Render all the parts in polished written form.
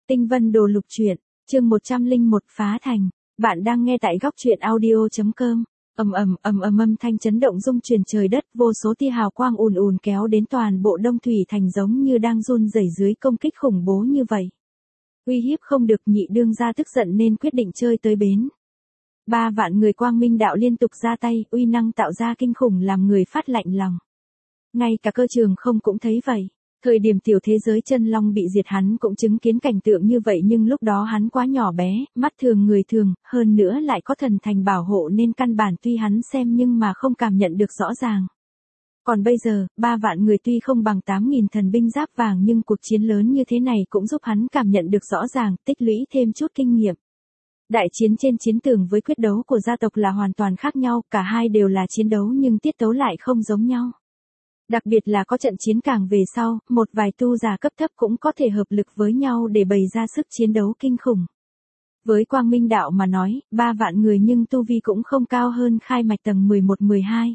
Tinh Vân Đồ Lục Truyện, chương 101 phá thành. Bạn đang nghe tại góc truyện audio.com. Âm thanh chấn động rung truyền trời đất, vô số tia hào quang ùn ùn kéo đến toàn bộ Đông Thủy thành giống như đang run rẩy dưới công kích khủng bố như vậy. Uy hiếp không được, Nhị đương gia tức giận nên quyết định chơi tới bến. 3 vạn người Quang Minh đạo liên tục ra tay, uy năng tạo ra kinh khủng làm người phát lạnh lòng. Ngay cả Cơ Trường Không cũng thấy vậy. Thời điểm tiểu thế giới chân long bị diệt hắn cũng chứng kiến cảnh tượng như vậy, nhưng lúc đó hắn quá nhỏ bé, mắt thường người thường, hơn nữa lại có thần thành bảo hộ nên căn bản tuy hắn xem nhưng mà không cảm nhận được rõ ràng. Còn bây giờ, 3 vạn người tuy không bằng 8.000 thần binh giáp vàng nhưng cuộc chiến lớn như thế này cũng giúp hắn cảm nhận được rõ ràng, tích lũy thêm chút kinh nghiệm. Đại chiến trên chiến tường với quyết đấu của gia tộc là hoàn toàn khác nhau, cả hai đều là chiến đấu nhưng tiết tấu lại không giống nhau. Đặc biệt là có trận chiến càng về sau, một vài tu giả cấp thấp cũng có thể hợp lực với nhau để bày ra sức chiến đấu kinh khủng. Với Quang Minh đạo mà nói, 3 vạn người nhưng tu vi cũng không cao hơn khai mạch tầng 11-12.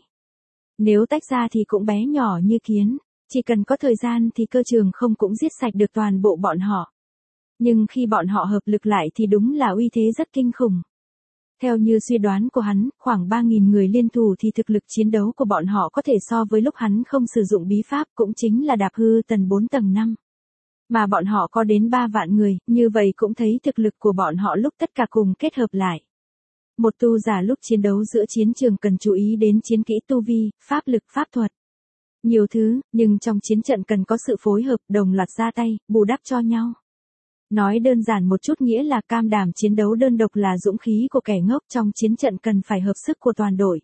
Nếu tách ra thì cũng bé nhỏ như kiến, chỉ cần có thời gian thì Cơ Trường Không cũng giết sạch được toàn bộ bọn họ. Nhưng khi bọn họ hợp lực lại thì đúng là uy thế rất kinh khủng. Theo như suy đoán của hắn, khoảng 3.000 người liên thủ thì thực lực chiến đấu của bọn họ có thể so với lúc hắn không sử dụng bí pháp, cũng chính là đạp hư tầng 4 tầng 5. Mà bọn họ có đến 3 vạn người, như vậy cũng thấy thực lực của bọn họ lúc tất cả cùng kết hợp lại. Một tu giả lúc chiến đấu giữa chiến trường cần chú ý đến chiến kỹ tu vi, pháp lực, pháp thuật. Nhiều thứ, nhưng trong chiến trận cần có sự phối hợp, đồng loạt ra tay, bù đắp cho nhau. Nói đơn giản một chút nghĩa là cam đảm chiến đấu đơn độc là dũng khí của kẻ ngốc, trong chiến trận cần phải hợp sức của toàn đội.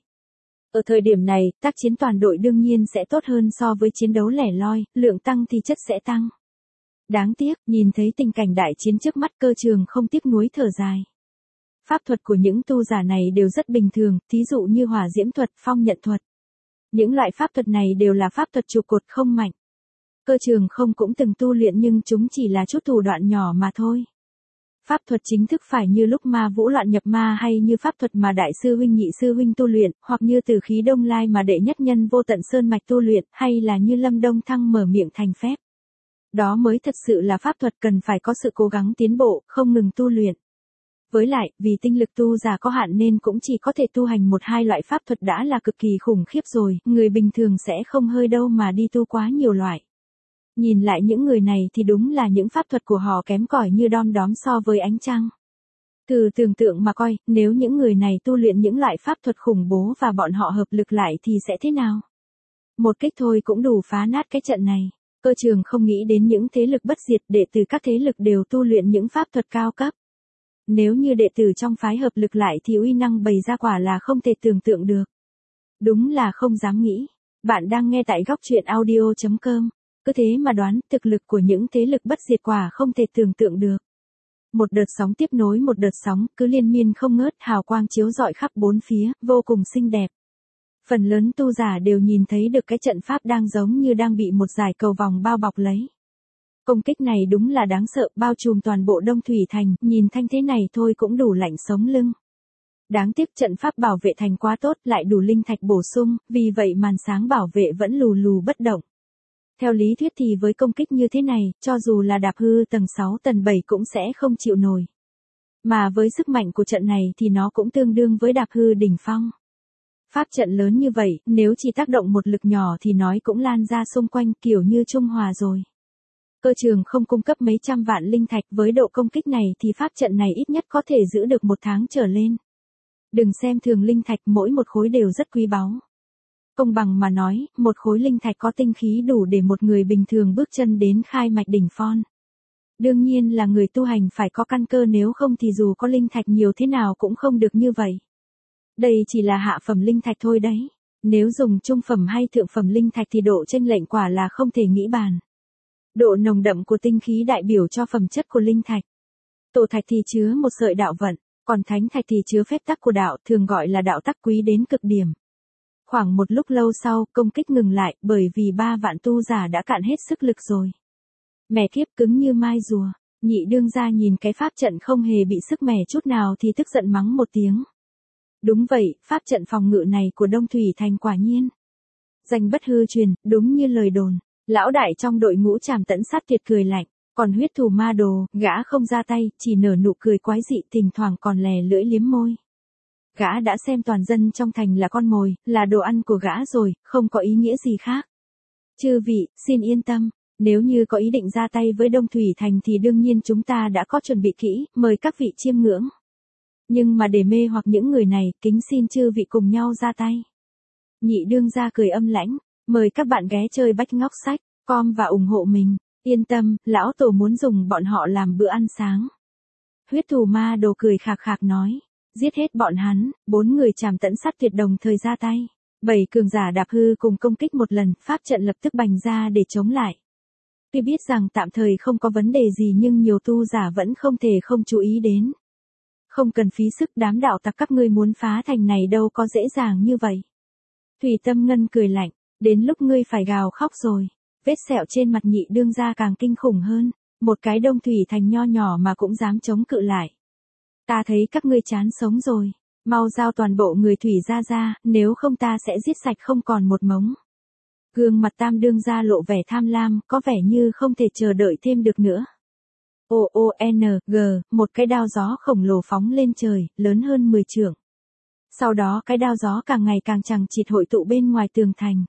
Ở thời điểm này, tác chiến toàn đội đương nhiên sẽ tốt hơn so với chiến đấu lẻ loi, lượng tăng thì chất sẽ tăng. Đáng tiếc, nhìn thấy tình cảnh đại chiến trước mắt, Cơ Trường Không tiếc nuối thở dài. Pháp thuật của những tu giả này đều rất bình thường, thí dụ như hỏa diễm thuật, phong nhận thuật. Những loại pháp thuật này đều là pháp thuật trụ cột không mạnh. Cơ Trường Không cũng từng tu luyện nhưng chúng chỉ là chút thủ đoạn nhỏ mà thôi. Pháp thuật chính thức phải như lúc Ma Vũ loạn nhập ma, hay như pháp thuật mà đại sư huynh nhị sư huynh tu luyện, hoặc như Từ Khí Đông Lai mà đệ nhất nhân Vô Tận Sơn Mạch tu luyện, hay là như Lâm Đông Thăng mở miệng thành phép. Đó mới thật sự là pháp thuật, cần phải có sự cố gắng tiến bộ, không ngừng tu luyện. Với lại, vì tinh lực tu giả có hạn nên cũng chỉ có thể tu hành 1-2 loại pháp thuật đã là cực kỳ khủng khiếp rồi, người bình thường sẽ không hơi đâu mà đi tu quá nhiều loại. Nhìn lại những người này thì đúng là những pháp thuật của họ kém cỏi như đom đóm so với ánh trăng. Thử tưởng tượng mà coi, nếu những người này tu luyện những loại pháp thuật khủng bố và bọn họ hợp lực lại thì sẽ thế nào? Một kích thôi cũng đủ phá nát cái trận này. Cơ Trường Không nghĩ đến những thế lực bất diệt, đệ tử các thế lực đều tu luyện những pháp thuật cao cấp. Nếu như đệ tử trong phái hợp lực lại thì uy năng bày ra quả là không thể tưởng tượng được. Đúng là không dám nghĩ. Bạn đang nghe tại góc truyện audio.com. Cứ thế mà đoán, thực lực của những thế lực bất diệt quả không thể tưởng tượng được. Một đợt sóng tiếp nối một đợt sóng, cứ liên miên không ngớt, hào quang chiếu rọi khắp bốn phía, vô cùng xinh đẹp. Phần lớn tu giả đều nhìn thấy được cái trận pháp đang giống như đang bị một dải cầu vòng bao bọc lấy. Công kích này đúng là đáng sợ, bao trùm toàn bộ Đông Thủy thành, nhìn thanh thế này thôi cũng đủ lạnh sống lưng. Đáng tiếc trận pháp bảo vệ thành quá tốt, lại đủ linh thạch bổ sung, vì vậy màn sáng bảo vệ vẫn lù lù bất động. Theo lý thuyết thì với công kích như thế này, cho dù là đạp hư tầng 6 tầng 7 cũng sẽ không chịu nổi. Mà với sức mạnh của trận này thì nó cũng tương đương với đạp hư đỉnh phong. Pháp trận lớn như vậy, nếu chỉ tác động một lực nhỏ thì nói cũng lan ra xung quanh, kiểu như trung hòa rồi. Cơ Trường Không cung cấp mấy trăm vạn linh thạch, với độ công kích này thì pháp trận này ít nhất có thể giữ được 1 tháng trở lên. Đừng xem thường linh thạch, mỗi một khối đều rất quý báu. Công bằng mà nói, một khối linh thạch có tinh khí đủ để một người bình thường bước chân đến khai mạch đỉnh phong. Đương nhiên là người tu hành phải có căn cơ, nếu không thì dù có linh thạch nhiều thế nào cũng không được như vậy. Đây chỉ là hạ phẩm linh thạch thôi đấy. Nếu dùng trung phẩm hay thượng phẩm linh thạch thì độ chênh lệch quả là không thể nghĩ bàn. Độ nồng đậm của tinh khí đại biểu cho phẩm chất của linh thạch. Tổ thạch thì chứa một sợi đạo vận, còn thánh thạch thì chứa phép tắc của đạo, thường gọi là đạo tắc quý đến cực điểm. Khoảng một lúc lâu sau, công kích ngừng lại, bởi vì 3 vạn tu giả đã cạn hết sức lực rồi. Mẻ kiếp, cứng như mai rùa. Nhị đương gia nhìn cái pháp trận không hề bị sức mẻ chút nào thì tức giận mắng một tiếng. Đúng vậy, pháp trận phòng ngự này của Đông Thủy thành quả nhiên danh bất hư truyền, đúng như lời đồn. Lão đại trong đội ngũ Trảm Tẫn Sát Tuyệt cười lạnh. Còn huyết thủ ma đồ, gã không ra tay, chỉ nở nụ cười quái dị, thỉnh thoảng còn lè lưỡi liếm môi. Gã đã xem toàn dân trong thành là con mồi, là đồ ăn của gã rồi, không có ý nghĩa gì khác. Chư vị, xin yên tâm, nếu như có ý định ra tay với Đông Thủy Thành thì đương nhiên chúng ta đã có chuẩn bị kỹ, mời các vị chiêm ngưỡng. Nhưng mà để mê hoặc những người này, kính xin chư vị cùng nhau ra tay. Nhị đương gia cười âm lãnh, mời các bạn ghé chơi bách ngóc sách, com và ủng hộ mình. Yên tâm, lão tổ muốn dùng bọn họ làm bữa ăn sáng. Huyết thủ ma đồ cười khạc khạc nói. Giết hết bọn hắn, 4 người chảm tẫn sát tuyệt đồng thời ra tay. 7 cường giả đạp hư cùng công kích một lần, pháp trận lập tức bành ra để chống lại. Tuy biết rằng tạm thời không có vấn đề gì nhưng nhiều tu giả vẫn không thể không chú ý đến. Không cần phí sức, đám đạo tặc các ngươi muốn phá thành này đâu có dễ dàng như vậy. Thủy Tâm Ngân cười lạnh, đến lúc ngươi phải gào khóc rồi. Vết sẹo trên mặt nhị đương gia càng kinh khủng hơn, một cái Đông Thủy Thành nho nhỏ mà cũng dám chống cự lại. Ta thấy các ngươi chán sống rồi, mau giao toàn bộ người Thủy ra, nếu không ta sẽ giết sạch không còn một mống. Gương mặt Tam đương gia lộ vẻ tham lam, có vẻ như không thể chờ đợi thêm được nữa. OONG, một cái đao gió khổng lồ phóng lên trời, lớn hơn 10 trượng. Sau đó cái đao gió càng ngày càng chằng chịt hội tụ bên ngoài tường thành.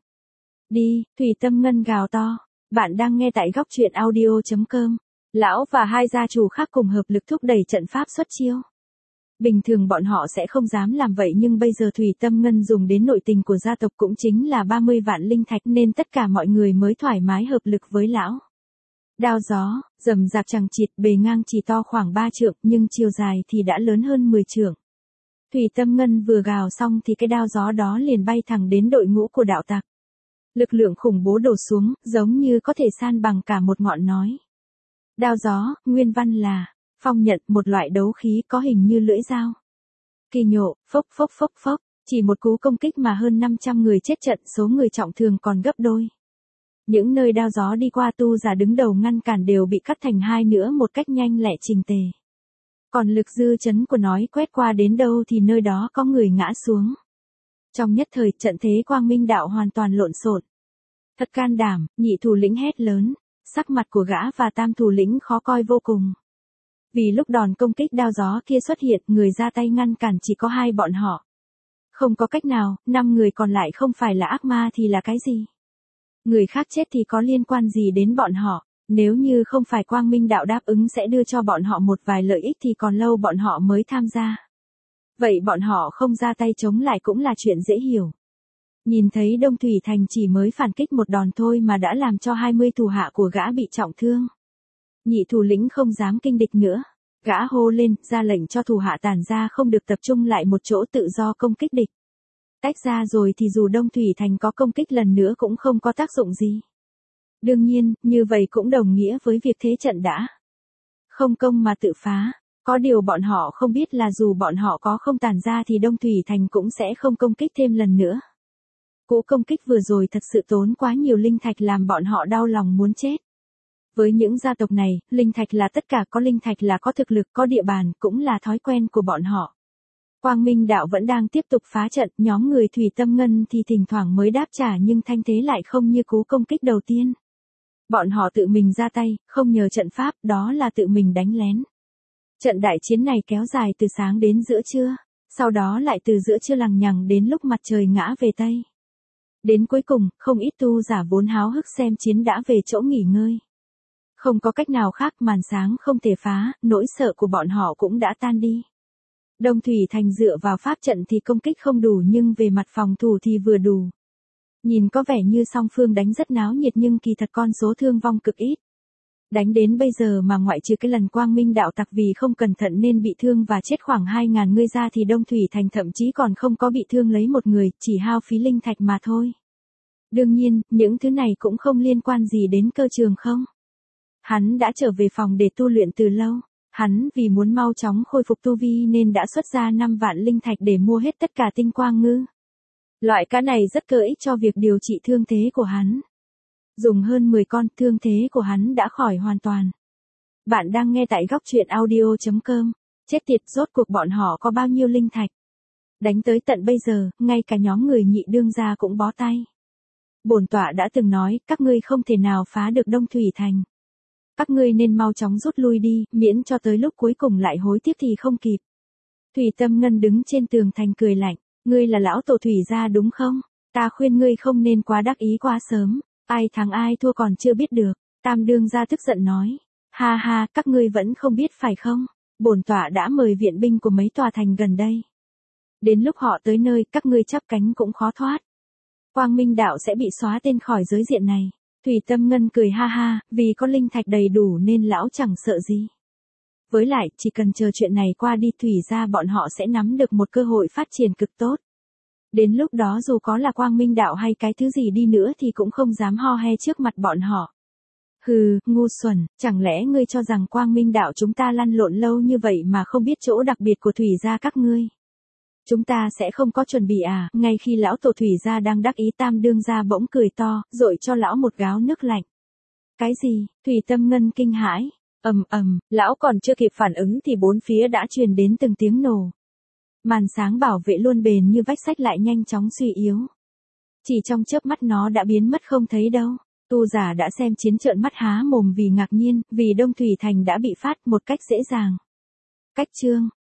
Đi, Thủy Tâm Ngân gào to. Bạn đang nghe tại góc truyện audio.com. Lão và hai gia chủ khác cùng hợp lực thúc đẩy trận pháp xuất chiêu. Bình thường bọn họ sẽ không dám làm vậy nhưng bây giờ Thủy Tâm Ngân dùng đến nội tình của gia tộc cũng chính là 30 vạn linh thạch nên tất cả mọi người mới thoải mái hợp lực với lão. Đao gió, rầm rạp chằng chịt, bề ngang chỉ to khoảng 3 trượng nhưng chiều dài thì đã lớn hơn 10 trượng. Thủy Tâm Ngân vừa gào xong thì cái đao gió đó liền bay thẳng đến đội ngũ của đạo tặc. Lực lượng khủng bố đổ xuống, giống như có thể san bằng cả một ngọn núi. Đao gió, nguyên văn là, phong nhận, một loại đấu khí có hình như lưỡi dao. Kỳ nhộ, phốc phốc phốc phốc, chỉ một cú công kích mà hơn 500 người chết trận, số người trọng thương còn gấp đôi. Những nơi đao gió đi qua tu giả đứng đầu ngăn cản đều bị cắt thành hai nửa một cách nhanh lẹ trình tề. Còn lực dư chấn của nói quét qua đến đâu thì nơi đó có người ngã xuống. Trong nhất thời trận thế Quang Minh đạo hoàn toàn lộn xộn. Thật can đảm, nhị thủ lĩnh hét lớn, sắc mặt của gã và tam thủ lĩnh khó coi vô cùng. Vì lúc đòn công kích đao gió kia xuất hiện, người ra tay ngăn cản chỉ có hai bọn họ. Không có cách nào, 5 người còn lại không phải là ác ma thì là cái gì? Người khác chết thì có liên quan gì đến bọn họ, nếu như không phải Quang Minh đạo đáp ứng sẽ đưa cho bọn họ một vài lợi ích thì còn lâu bọn họ mới tham gia. Vậy bọn họ không ra tay chống lại cũng là chuyện dễ hiểu. Nhìn thấy Đông Thủy Thành chỉ mới phản kích một đòn thôi mà đã làm cho 20 thủ hạ của gã bị trọng thương. Nhị thủ lĩnh không dám kinh địch nữa. Gã hô lên, ra lệnh cho thủ hạ tản ra không được tập trung lại một chỗ tự do công kích địch. Tách ra rồi thì dù Đông Thủy Thành có công kích lần nữa cũng không có tác dụng gì. Đương nhiên, như vậy cũng đồng nghĩa với việc thế trận đã không công mà tự phá. Có điều bọn họ không biết là dù bọn họ có không tản ra thì Đông Thủy Thành cũng sẽ không công kích thêm lần nữa. Cú công kích vừa rồi thật sự tốn quá nhiều linh thạch làm bọn họ đau lòng muốn chết. Với những gia tộc này, linh thạch là tất cả, có linh thạch là có thực lực, có địa bàn, cũng là thói quen của bọn họ. Quang Minh đạo vẫn đang tiếp tục phá trận, nhóm người Thủy Tâm Ngân thì thỉnh thoảng mới đáp trả nhưng thanh thế lại không như cú công kích đầu tiên. Bọn họ tự mình ra tay, không nhờ trận pháp, đó là tự mình đánh lén. Trận đại chiến này kéo dài từ sáng đến giữa trưa, sau đó lại từ giữa trưa lằng nhằng đến lúc mặt trời ngã về Tây. Đến cuối cùng, không ít tu giả vốn háo hức xem chiến đã về chỗ nghỉ ngơi. Không có cách nào khác, màn sáng không thể phá, nỗi sợ của bọn họ cũng đã tan đi. Đông Thủy Thành dựa vào pháp trận thì công kích không đủ nhưng về mặt phòng thủ thì vừa đủ. Nhìn có vẻ như song phương đánh rất náo nhiệt nhưng kỳ thật con số thương vong cực ít. Đánh đến bây giờ mà ngoại trừ cái lần Quang Minh đạo tặc vì không cẩn thận nên bị thương và chết khoảng 2.000 người ra thì Đông Thủy Thành thậm chí còn không có bị thương lấy một người, chỉ hao phí linh thạch mà thôi. Đương nhiên, những thứ này cũng không liên quan gì đến Cơ Trường không. Hắn đã trở về phòng để tu luyện từ lâu. Hắn vì muốn mau chóng khôi phục tu vi nên đã xuất ra 5 vạn linh thạch để mua hết tất cả tinh quang ngư. Loại cá này rất có ích cho việc điều trị thương thế của hắn. Dùng hơn 10 con, thương thế của hắn đã khỏi hoàn toàn. Bạn đang nghe tại góc truyện audio.com. Chết tiệt, rốt cuộc bọn họ có bao nhiêu linh thạch. Đánh tới tận bây giờ, ngay cả nhóm người nhị đương gia cũng bó tay. Bổn tọa đã từng nói, các ngươi không thể nào phá được Đông Thủy Thành. Các ngươi nên mau chóng rút lui đi, miễn cho tới lúc cuối cùng lại hối tiếc thì không kịp. Thủy Tâm Ngân đứng trên tường thành cười lạnh, ngươi là lão tổ Thủy gia đúng không? Ta khuyên ngươi không nên quá đắc ý quá sớm, ai thắng ai thua còn chưa biết được. Tam đương gia tức giận nói, ha ha, các ngươi vẫn không biết phải không? Bổn tọa đã mời viện binh của mấy tòa thành gần đây. Đến lúc họ tới nơi, các ngươi chắp cánh cũng khó thoát. Quang Minh đạo sẽ bị xóa tên khỏi giới diện này. Thủy Tâm Ngân cười ha ha, vì có linh thạch đầy đủ nên lão chẳng sợ gì. Với lại, chỉ cần chờ chuyện này qua đi Thủy gia bọn họ sẽ nắm được một cơ hội phát triển cực tốt. Đến lúc đó dù có là Quang Minh đạo hay cái thứ gì đi nữa thì cũng không dám ho he trước mặt bọn họ. Hừ, ngu xuẩn, chẳng lẽ ngươi cho rằng Quang Minh đạo chúng ta lăn lộn lâu như vậy mà không biết chỗ đặc biệt của Thủy gia các ngươi? Chúng ta sẽ không có chuẩn bị à? Ngay khi lão tổ Thủy gia đang đắc ý Tam đương gia bỗng cười to, dội cho lão một gáo nước lạnh. Cái gì? Thủy Tâm Ngân kinh hãi. Lão còn chưa kịp phản ứng thì bốn phía đã truyền đến từng tiếng nổ. Màn sáng bảo vệ luôn bền như vách sắt lại nhanh chóng suy yếu. Chỉ trong chớp mắt nó đã biến mất không thấy đâu. Tu giả đã xem chiến trợn mắt há mồm vì ngạc nhiên, vì Đông Thủy Thành đã bị phát một cách dễ dàng. Cách chương